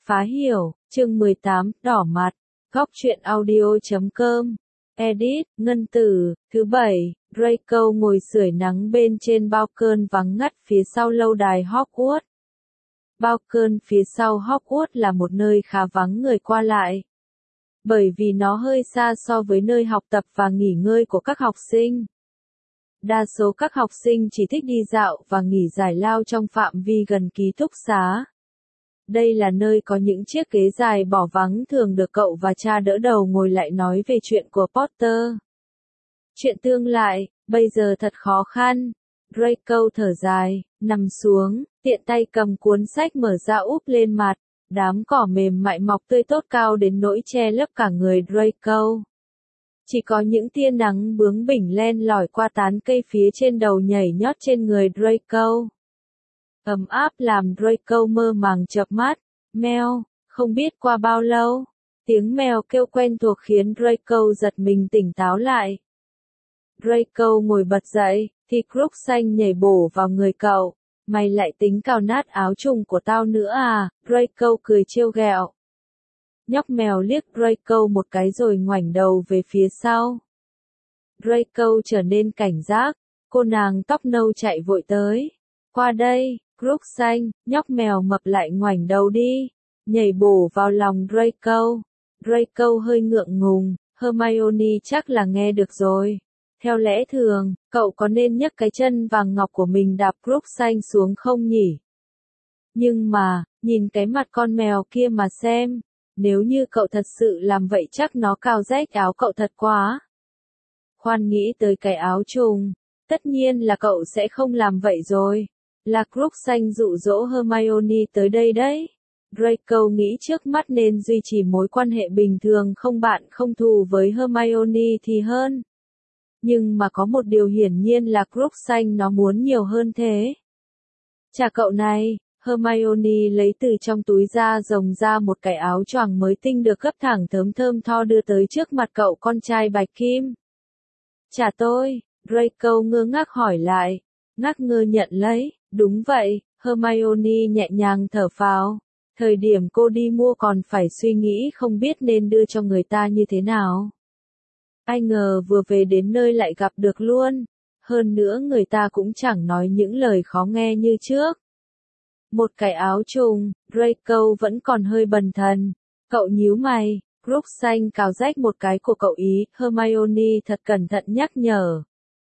Phá hiểu, chương 18, đỏ mặt, góc truyện audio.com, edit, Ngân Tử, thứ bảy, Draco ngồi sưởi nắng bên trên bao cơn vắng ngắt phía sau lâu đài Hogwarts. Bao cơn phía sau Hogwarts là một nơi khá vắng người qua lại. Bởi vì nó hơi xa so với nơi học tập và nghỉ ngơi của các học sinh. Đa số các học sinh chỉ thích đi dạo và nghỉ giải lao trong phạm vi gần ký túc xá. Đây là nơi có những chiếc ghế dài bỏ vắng thường được cậu và cha đỡ đầu ngồi lại nói về chuyện của Potter. Chuyện tương lai, bây giờ thật khó khăn. Draco thở dài, nằm xuống, tiện tay cầm cuốn sách mở ra úp lên mặt. Đám cỏ mềm mại mọc tươi tốt cao đến nỗi che lấp cả người Draco. Chỉ có những tia nắng bướng bỉnh len lỏi qua tán cây phía trên đầu nhảy nhót trên người Draco. Ấm áp làm Draco mơ màng chợp mắt. Meo, không biết qua bao lâu, tiếng mèo kêu quen thuộc khiến Draco giật mình tỉnh táo lại. Draco ngồi bật dậy, thì Crookshanks nhảy bổ vào người cậu. Mày lại tính cào nát áo trùng của tao nữa à? Draco cười trêu ghẹo. Nhóc mèo liếc Draco một cái rồi ngoảnh đầu về phía sau. Draco trở nên cảnh giác, cô nàng tóc nâu chạy vội tới. Qua đây, Crookshanks, nhóc mèo mập lại ngoảnh đầu đi, nhảy bổ vào lòng Draco. Draco hơi ngượng ngùng, Hermione chắc là nghe được rồi. Theo lẽ thường, cậu có nên nhấc cái chân vàng ngọc của mình đạp Crookshanks xuống không nhỉ? Nhưng mà, nhìn cái mặt con mèo kia mà xem, nếu như cậu thật sự làm vậy chắc nó cào rách áo cậu thật quá. Khoan nghĩ tới cái áo trùng, tất nhiên là cậu sẽ không làm vậy rồi. Là Crookshanks dụ dỗ Hermione tới đây đấy. Draco nghĩ trước mắt nên duy trì mối quan hệ bình thường không bạn không thù với Hermione thì hơn. Nhưng mà có một điều hiển nhiên là Crookshanks nó muốn nhiều hơn thế. Chà cậu này, Hermione lấy từ trong túi da rồng ra một cái áo choàng mới tinh được gấp thẳng thớm thơm tho đưa tới trước mặt cậu con trai Bạch Kim. Chà tôi, Draco ngơ ngác hỏi lại, ngác ngơ nhận lấy, đúng vậy, Hermione nhẹ nhàng thở phào. Thời điểm cô đi mua còn phải suy nghĩ không biết nên đưa cho người ta như thế nào. Ai ngờ vừa về đến nơi lại gặp được luôn. Hơn nữa người ta cũng chẳng nói những lời khó nghe như trước. Một cái áo trùng, Draco vẫn còn hơi bần thần. Cậu nhíu mày, Crookshanks cào rách một cái của cậu ý, Hermione thật cẩn thận nhắc nhở.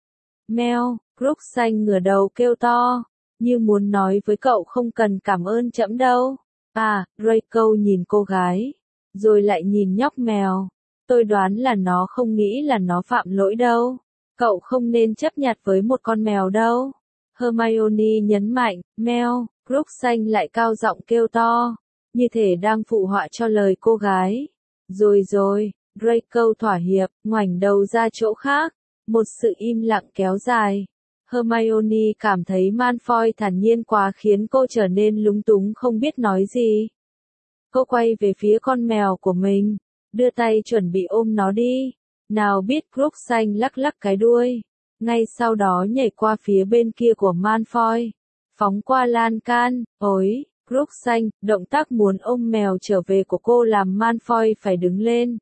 Meo, Crookshanks ngửa đầu kêu to, như muốn nói với cậu không cần cảm ơn trẫm đâu. À, Draco nhìn cô gái, rồi lại nhìn nhóc mèo. Tôi đoán là nó không nghĩ là nó phạm lỗi đâu. Cậu không nên chấp nhặt với một con mèo đâu. Hermione nhấn mạnh, Meo, Crookshanks lại cao giọng kêu to, như thể đang phụ họa cho lời cô gái. Rồi, Draco thỏa hiệp, ngoảnh đầu ra chỗ khác. Một sự im lặng kéo dài. Hermione cảm thấy Malfoy thản nhiên quá khiến cô trở nên lúng túng không biết nói gì. Cô quay về phía con mèo của mình, đưa tay chuẩn bị ôm nó đi. Nào biết Crookshanks lắc lắc cái đuôi, ngay sau đó nhảy qua phía bên kia của Malfoy, phóng qua lan can. Ôi, Crookshanks, động tác muốn ôm mèo trở về của cô làm Malfoy phải đứng lên.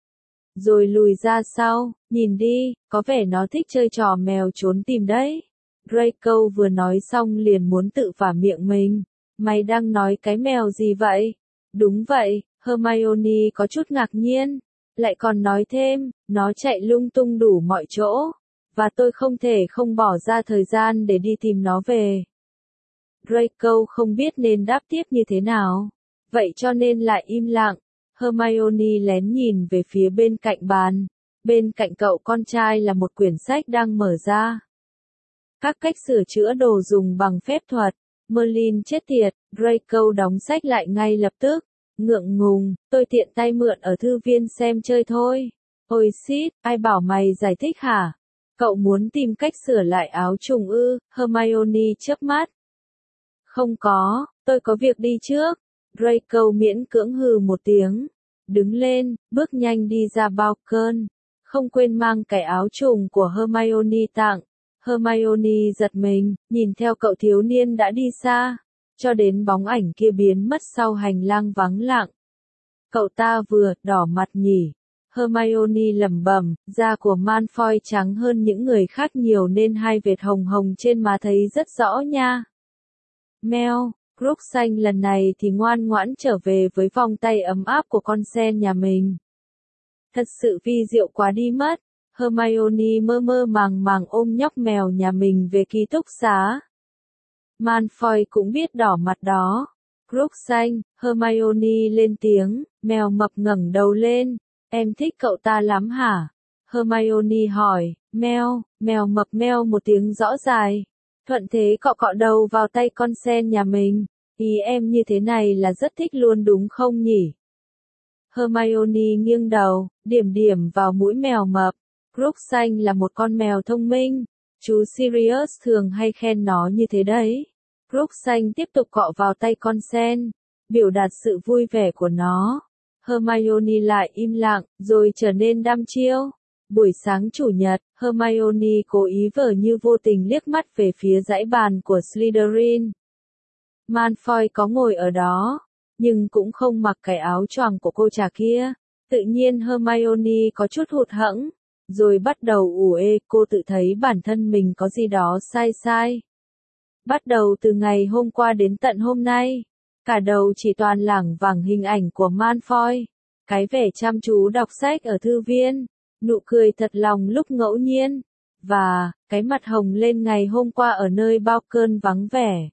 Rồi lùi ra sau, nhìn đi, có vẻ nó thích chơi trò mèo trốn tìm đấy. Draco vừa nói xong liền muốn tự vả miệng mình. Mày đang nói cái mèo gì vậy? Đúng vậy, Hermione có chút ngạc nhiên. Lại còn nói thêm, nó chạy lung tung đủ mọi chỗ. Và tôi không thể không bỏ ra thời gian để đi tìm nó về. Draco không biết nên đáp tiếp như thế nào. Vậy cho nên lại im lặng. Hermione lén nhìn về phía bên cạnh bàn. Bên cạnh cậu con trai là một quyển sách đang mở ra. Các cách sửa chữa đồ dùng bằng phép thuật. Merlin chết tiệt, Draco đóng sách lại ngay lập tức. Ngượng ngùng, tôi tiện tay mượn ở thư viên xem chơi thôi. Ôi xít, ai bảo mày giải thích hả? Cậu muốn tìm cách sửa lại áo trùng ư? Hermione chớp mắt. Không có, tôi có việc đi trước. Draco miễn cưỡng hừ một tiếng. Đứng lên, bước nhanh đi ra bao cơn. Không quên mang cái áo trùng của Hermione tặng. Hermione giật mình, nhìn theo cậu thiếu niên đã đi xa. cho đến bóng ảnh kia biến mất sau hành lang vắng lặng. Cậu ta vừa đỏ mặt nhỉ? Hermione lẩm bẩm, da của Malfoy trắng hơn những người khác nhiều nên hai vệt hồng hồng trên má thấy rất rõ nha. Mèo, Crookshanks lần này thì ngoan ngoãn trở về với vòng tay ấm áp của con sen nhà mình. Thật sự vi diệu quá đi mất. Hermione mơ mơ màng màng ôm nhóc mèo nhà mình về ký túc xá. Malfoy cũng biết đỏ mặt đó. Crookshanks, Hermione lên tiếng, mèo mập ngẩng đầu lên. Em thích cậu ta lắm hả? Hermione hỏi, mèo mập meo một tiếng rõ dài. Thuận thế cọ cọ đầu vào tay con sen nhà mình. Ý em như thế này là rất thích luôn đúng không nhỉ? Hermione nghiêng đầu, điểm điểm vào mũi mèo mập. Crookshanks là một con mèo thông minh. Chú Sirius thường hay khen nó như thế đấy. Crookshanks tiếp tục cọ vào tay con sen, biểu đạt sự vui vẻ của nó. Hermione lại im lặng, rồi trở nên đăm chiêu. Buổi sáng chủ nhật, Hermione cố ý vờ như vô tình liếc mắt về phía dãy bàn của Slytherin. Malfoy có ngồi ở đó, nhưng cũng không mặc cái áo choàng của cô trà kia. Tự nhiên Hermione có chút hụt hẫng, rồi bắt đầu ủ ê, cô tự thấy bản thân mình có gì đó sai sai. Bắt đầu từ ngày hôm qua đến tận hôm nay, cả đầu chỉ toàn lảng vảng hình ảnh của Malfoy, cái vẻ chăm chú đọc sách ở thư viên, nụ cười thật lòng lúc ngẫu nhiên, và cái mặt hồng lên ngày hôm qua ở nơi bao cơn vắng vẻ.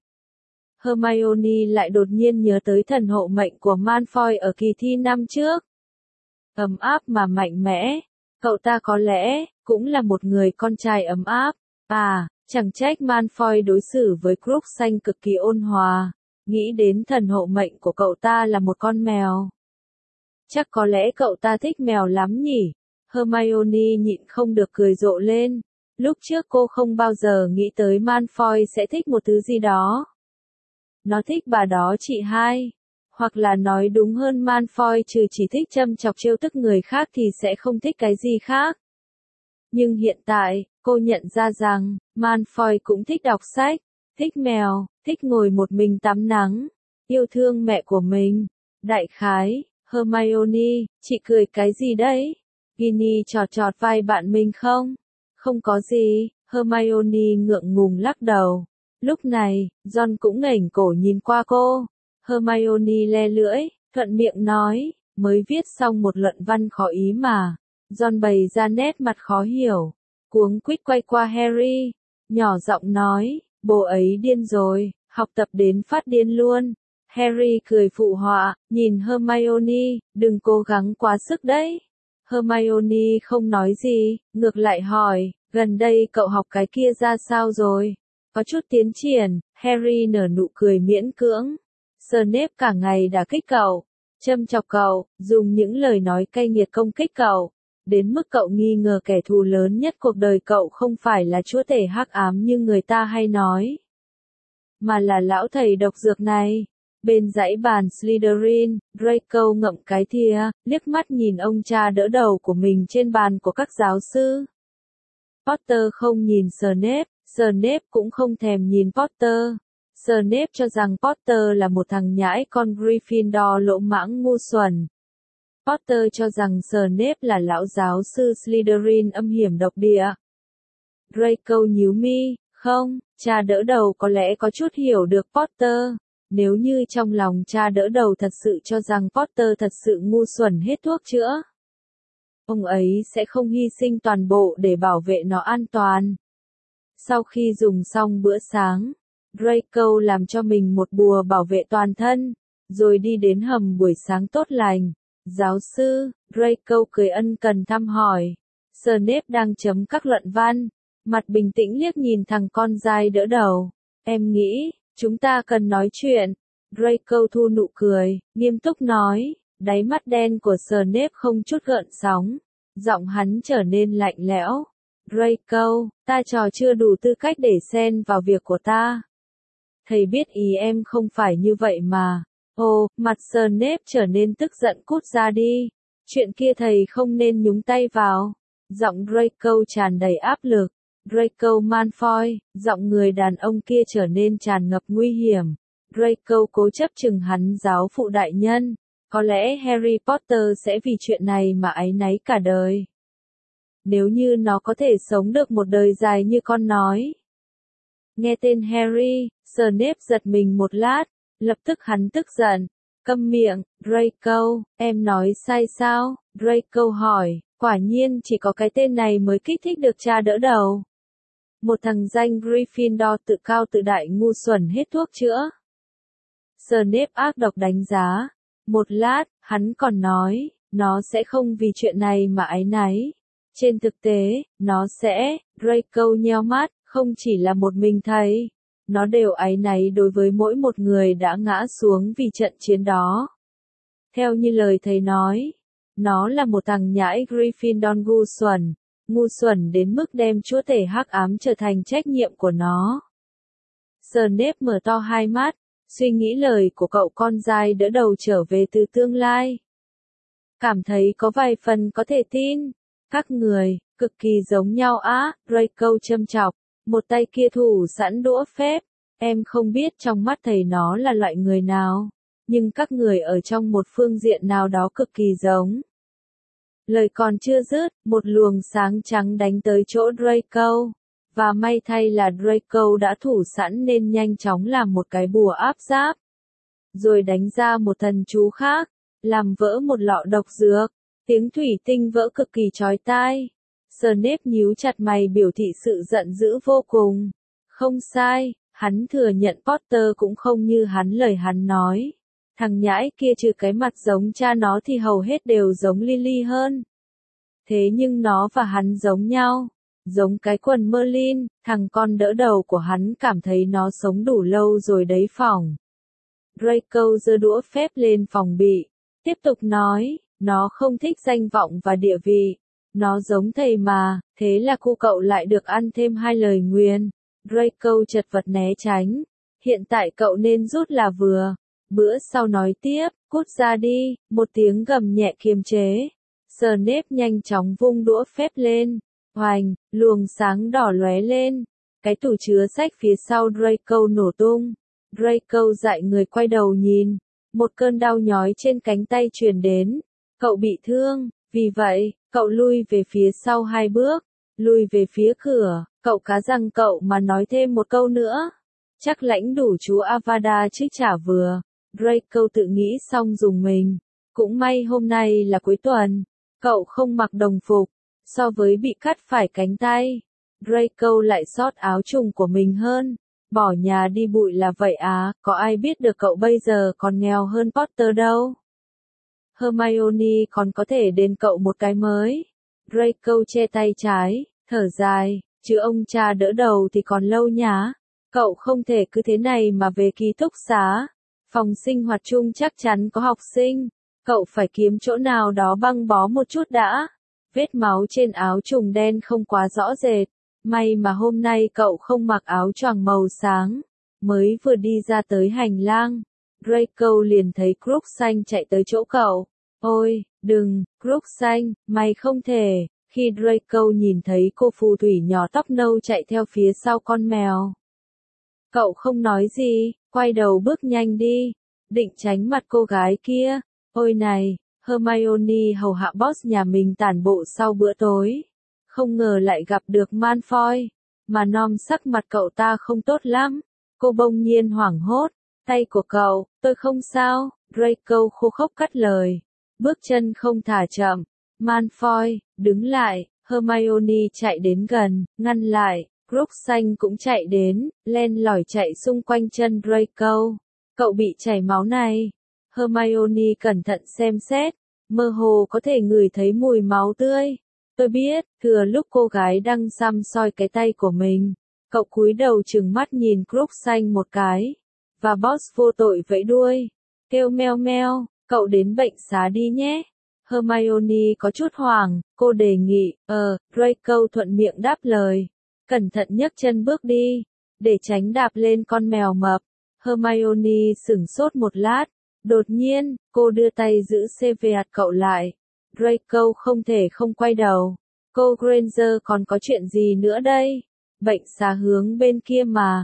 Hermione lại đột nhiên nhớ tới thần hộ mệnh của Malfoy ở kỳ thi năm trước. Ấm áp mà mạnh mẽ, cậu ta có lẽ cũng là một người con trai ấm áp. À, chẳng trách Malfoy đối xử với Crookshanks cực kỳ ôn hòa, nghĩ đến thần hộ mệnh của cậu ta là một con mèo. Chắc có lẽ cậu ta thích mèo lắm nhỉ? Hermione nhịn không được cười rộ lên. Lúc trước cô không bao giờ nghĩ tới Malfoy sẽ thích một thứ gì đó. Nó thích bà đó chị hai. Hoặc là nói đúng hơn Malfoy trừ chỉ thích châm chọc trêu tức người khác thì sẽ không thích cái gì khác. Nhưng hiện tại, cô nhận ra rằng, Malfoy cũng thích đọc sách, thích mèo, thích ngồi một mình tắm nắng, yêu thương mẹ của mình. Đại khái, Hermione, chị cười cái gì đấy? Ginny chọt chọt vai bạn mình không? Không có gì, Hermione ngượng ngùng lắc đầu. Lúc này, Ron cũng ngẩng cổ nhìn qua cô. Hermione le lưỡi, thuận miệng nói, mới viết xong một luận văn khó ý mà. Ron bày ra nét mặt khó hiểu, cuống quýt quay qua Harry, nhỏ giọng nói, bố ấy điên rồi, học tập đến phát điên luôn. Harry cười phụ họa, nhìn Hermione, đừng cố gắng quá sức đấy. Hermione không nói gì, ngược lại hỏi, gần đây cậu học cái kia ra sao rồi? Có chút tiến triển, Harry nở nụ cười miễn cưỡng. Snape cả ngày đã kích cậu, châm chọc cậu, dùng những lời nói cay nghiệt công kích cậu, đến mức cậu nghi ngờ kẻ thù lớn nhất cuộc đời cậu không phải là chúa tể hắc ám như người ta hay nói, mà là lão thầy độc dược này. Bên dãy bàn Slytherin, Draco ngậm cái thìa, liếc mắt nhìn ông cha đỡ đầu của mình trên bàn của các giáo sư. Potter không nhìn Snape cũng không thèm nhìn Potter. Snape cho rằng Potter là một thằng nhãi con Gryffindor lỗ mãng ngu xuẩn. Potter cho rằng Snape là lão giáo sư Slytherin âm hiểm độc địa. Draco nhíu mi, không, cha đỡ đầu có lẽ có chút hiểu được Potter. Nếu như trong lòng cha đỡ đầu thật sự cho rằng Potter thật sự ngu xuẩn hết thuốc chữa, ông ấy sẽ không hy sinh toàn bộ để bảo vệ nó an toàn. Sau khi dùng xong bữa sáng, Draco làm cho mình một bùa bảo vệ toàn thân, rồi đi đến hầm buổi sáng tốt lành. Giáo sư, Draco cười ân cần thăm hỏi. Snape đang chấm các luận văn, mặt bình tĩnh liếc nhìn thằng con dai đỡ đầu. Em nghĩ, chúng ta cần nói chuyện. Draco thu nụ cười, nghiêm túc nói, đáy mắt đen của Snape không chút gợn sóng. Giọng hắn trở nên lạnh lẽo. Draco, ta trò chưa đủ tư cách để xen vào việc của ta. Thầy biết ý em không phải như vậy mà. Ồ, mặt Snape trở nên tức giận cút ra đi. Chuyện kia thầy không nên nhúng tay vào. Giọng Draco tràn đầy áp lực. Draco Malfoy, giọng người đàn ông kia trở nên tràn ngập nguy hiểm. Draco cố chấp chừng hắn giáo phụ đại nhân. Có lẽ Harry Potter sẽ vì chuyện này mà áy náy cả đời. Nếu như nó có thể sống được một đời dài như con nói. Nghe tên Harry, Snape giật mình một lát, lập tức hắn tức giận. Câm miệng, Draco, em nói sai sao? Draco hỏi, quả nhiên chỉ có cái tên này mới kích thích được cha đỡ đầu. Một thằng danh Gryffindor tự cao tự đại ngu xuẩn hết thuốc chữa. Snape ác độc đánh giá. Một lát, hắn còn nói, nó sẽ không vì chuyện này mà áy náy. Trên thực tế, nó sẽ, Draco nheo mắt, không chỉ là một mình thầy. Nó đều áy náy đối với mỗi một người đã ngã xuống vì trận chiến đó. Theo như lời thầy nói, nó là một thằng nhãi Gryffindor ngu xuẩn đến mức đem chúa tể hắc ám trở thành trách nhiệm của nó. Snape mở to hai mắt, suy nghĩ lời của cậu con dai đỡ đầu trở về từ tương lai. Cảm thấy có vài phần có thể tin. Các người, cực kỳ giống nhau á, Draco châm chọc, một tay kia thủ sẵn đũa phép. Em không biết trong mắt thầy nó là loại người nào, nhưng các người ở trong một phương diện nào đó cực kỳ giống. Lời còn chưa dứt, một luồng sáng trắng đánh tới chỗ Draco. Và may thay là Draco đã thủ sẵn nên nhanh chóng làm một cái bùa áp giáp. Rồi đánh ra một thần chú khác, làm vỡ một lọ độc dược. Tiếng thủy tinh vỡ cực kỳ chói tai. Snape nhíu chặt mày biểu thị sự giận dữ vô cùng. Không sai, hắn thừa nhận Potter cũng không như lời hắn nói. Thằng nhãi kia trừ cái mặt giống cha nó thì hầu hết đều giống Lily hơn. Thế nhưng nó và hắn giống nhau. Giống cái quần Merlin, thằng con đỡ đầu của hắn cảm thấy nó sống đủ lâu rồi đấy phỏng. Draco giơ đũa phép lên phòng bị. Tiếp tục nói, nó không thích danh vọng và địa vị. Nó giống thầy mà, thế là cô cậu lại được ăn thêm 2 lời nguyền. Draco chật vật né tránh. Hiện tại cậu nên rút là vừa. Bữa sau nói tiếp, cút ra đi, một tiếng gầm nhẹ kiềm chế. Snape nhanh chóng vung đũa phép lên. Hoành, luồng sáng đỏ lóe lên. Cái tủ chứa sách phía sau Draco nổ tung. Draco dại người quay đầu nhìn. Một cơn đau nhói trên cánh tay truyền đến. Cậu bị thương, vì vậy, cậu lui về phía sau 2 bước. Lui về phía cửa, cậu cá răng cậu mà nói thêm một câu nữa. Chắc lãnh đủ chú Avada chứ chả vừa. Draco tự nghĩ xong dùng mình. Cũng may hôm nay là cuối tuần. Cậu không mặc đồng phục. So với bị cắt phải cánh tay, Draco lại xót áo trùng của mình hơn. Bỏ nhà đi bụi là vậy á, có ai biết được cậu bây giờ còn nghèo hơn Potter đâu. Hermione còn có thể đền cậu một cái mới. Draco che tay trái, thở dài, chứ ông cha đỡ đầu thì còn lâu nhá. Cậu không thể cứ thế này mà về ký túc xá. Phòng sinh hoạt chung chắc chắn có học sinh. Cậu phải kiếm chỗ nào đó băng bó một chút đã. Vết máu trên áo trùng đen không quá rõ rệt. May mà hôm nay cậu không mặc áo choàng màu sáng. Mới vừa đi ra tới hành lang, Draco liền thấy Crookshanks chạy tới chỗ cậu. Ôi, đừng, Crookshanks, mày không thể. Khi Draco nhìn thấy cô phù thủy nhỏ tóc nâu chạy theo phía sau con mèo. Cậu không nói gì, quay đầu bước nhanh đi. Định tránh mặt cô gái kia. Ôi này, Hermione hầu hạ boss nhà mình tản bộ sau bữa tối. Không ngờ lại gặp được Malfoy. Mà nom sắc mặt cậu ta không tốt lắm. Cô bỗng nhiên hoảng hốt. Tay của cậu, tôi không sao. Draco khô khốc cắt lời. Bước chân không thả chậm. Malfoy, đứng lại. Hermione chạy đến gần, ngăn lại. Crookshanks cũng chạy đến, len lỏi chạy xung quanh chân Draco. Cậu bị chảy máu này. Hermione cẩn thận xem xét, mơ hồ có thể ngửi thấy mùi máu tươi. Tôi biết, thừa lúc cô gái đang săm soi cái tay của mình. Cậu cúi đầu trừng mắt nhìn Crookshanks một cái. Và boss vô tội vẫy đuôi. Kêu meo meo, cậu đến bệnh xá đi nhé. Hermione có chút hoảng, cô đề nghị, Draco thuận miệng đáp lời. Cẩn thận nhấc chân bước đi, để tránh đạp lên con mèo mập. Hermione sửng sốt một lát. Đột nhiên, cô đưa tay giữ Severus cậu lại. Draco không thể không quay đầu. Cô Granger còn có chuyện gì nữa đây? Bệnh xá hướng bên kia mà.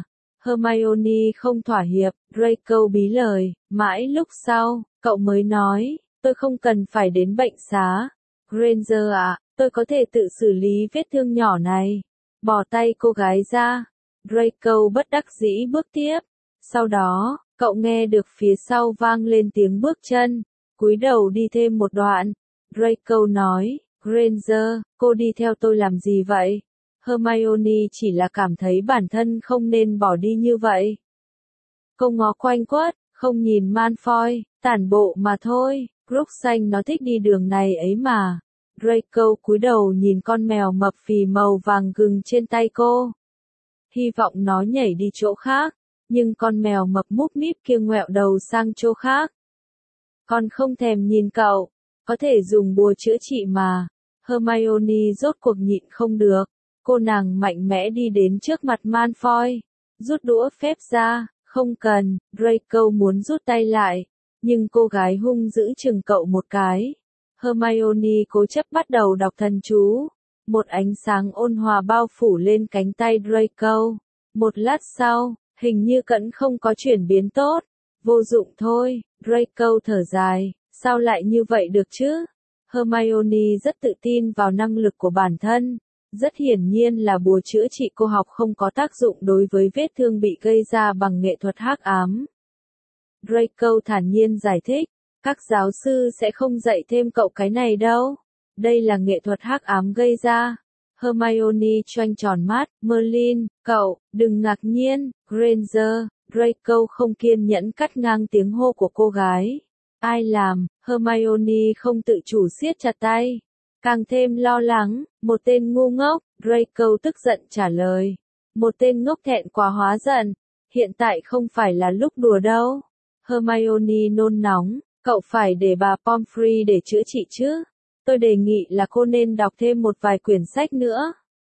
Hermione không thỏa hiệp, Draco bí lời, mãi lúc sau, cậu mới nói, tôi không cần phải đến bệnh xá. Granger ạ, tôi có thể tự xử lý vết thương nhỏ này. Bỏ tay cô gái ra. Draco bất đắc dĩ bước tiếp. Sau đó, cậu nghe được phía sau vang lên tiếng bước chân. Cúi đầu đi thêm một đoạn. Draco nói, Granger, cô đi theo tôi làm gì vậy? Hermione chỉ là cảm thấy bản thân không nên bỏ đi như vậy. Cô ngó quanh quất, không nhìn Malfoy, tản bộ mà thôi. Crookshanks nó thích đi đường này ấy mà. Draco cúi đầu nhìn con mèo mập phì màu vàng gừng trên tay cô. Hy vọng nó nhảy đi chỗ khác, nhưng con mèo mập múp míp kia ngoẹo đầu sang chỗ khác. Con không thèm nhìn cậu, có thể dùng bùa chữa trị mà. Hermione rốt cuộc nhịn không được. Cô nàng mạnh mẽ đi đến trước mặt Malfoy, rút đũa phép ra, không cần. Draco muốn rút tay lại, nhưng cô gái hung dữ chừng cậu một cái. Hermione cố chấp bắt đầu đọc thần chú. Một ánh sáng ôn hòa bao phủ lên cánh tay Draco. Một lát sau, hình như cẫn không có chuyển biến tốt. Vô dụng thôi, Draco thở dài, sao lại như vậy được chứ? Hermione rất tự tin vào năng lực của bản thân. Rất hiển nhiên là bùa chữa trị cô học không có tác dụng đối với vết thương bị gây ra bằng nghệ thuật hắc ám. Draco thản nhiên giải thích, các giáo sư sẽ không dạy thêm cậu cái này đâu. Đây là nghệ thuật hắc ám gây ra. Hermione choanh tròn mắt, Merlin, cậu, đừng ngạc nhiên, Granger. Draco không kiên nhẫn cắt ngang tiếng hô của cô gái. Ai làm? Hermione không tự chủ siết chặt tay. Càng thêm lo lắng, một tên ngu ngốc, Draco tức giận trả lời. Một tên ngốc thẹn quá hóa giận, hiện tại không phải là lúc đùa đâu. Hermione nôn nóng, cậu phải để bà Pomfrey để chữa trị chứ. Tôi đề nghị là cô nên đọc thêm một vài quyển sách nữa.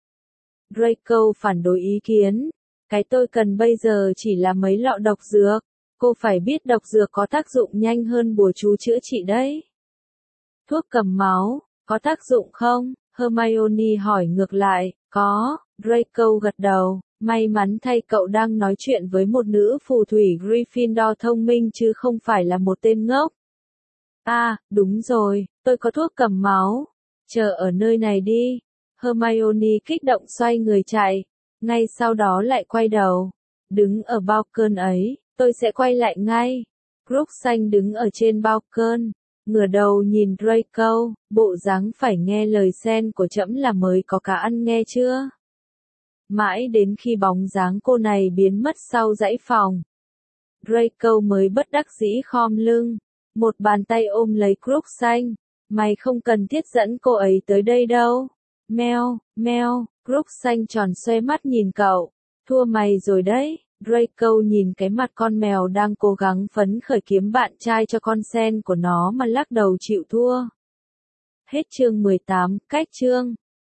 Draco phản đối ý kiến. Cái tôi cần bây giờ chỉ là mấy lọ độc dược. Cô phải biết độc dược có tác dụng nhanh hơn bùa chú chữa trị đấy. Thuốc cầm máu, có tác dụng không? Hermione hỏi ngược lại, có. Draco gật đầu, may mắn thay cậu đang nói chuyện với một nữ phù thủy Gryffindor thông minh chứ không phải là một tên ngốc. À, đúng rồi, tôi có thuốc cầm máu. Chờ ở nơi này đi. Hermione kích động xoay người chạy, ngay sau đó lại quay đầu. Đứng ở balcony ấy, tôi sẽ quay lại ngay. Crookshanks đứng ở trên balcony, ngửa đầu nhìn Draco, bộ dáng phải nghe lời sen của trẫm là mới có cả ăn nghe chưa? Mãi đến khi bóng dáng cô này biến mất sau dãy phòng, Draco mới bất đắc dĩ khom lưng, một bàn tay ôm lấy Crookshanks. Mày không cần thiết dẫn cô ấy tới đây đâu. Meo, meo, Crookshanks tròn xoe mắt nhìn cậu. Thua mày rồi đấy. Draco nhìn cái mặt con mèo đang cố gắng phấn khởi kiếm bạn trai cho con sen của nó mà lắc đầu chịu thua. Hết chương 18, cách chương.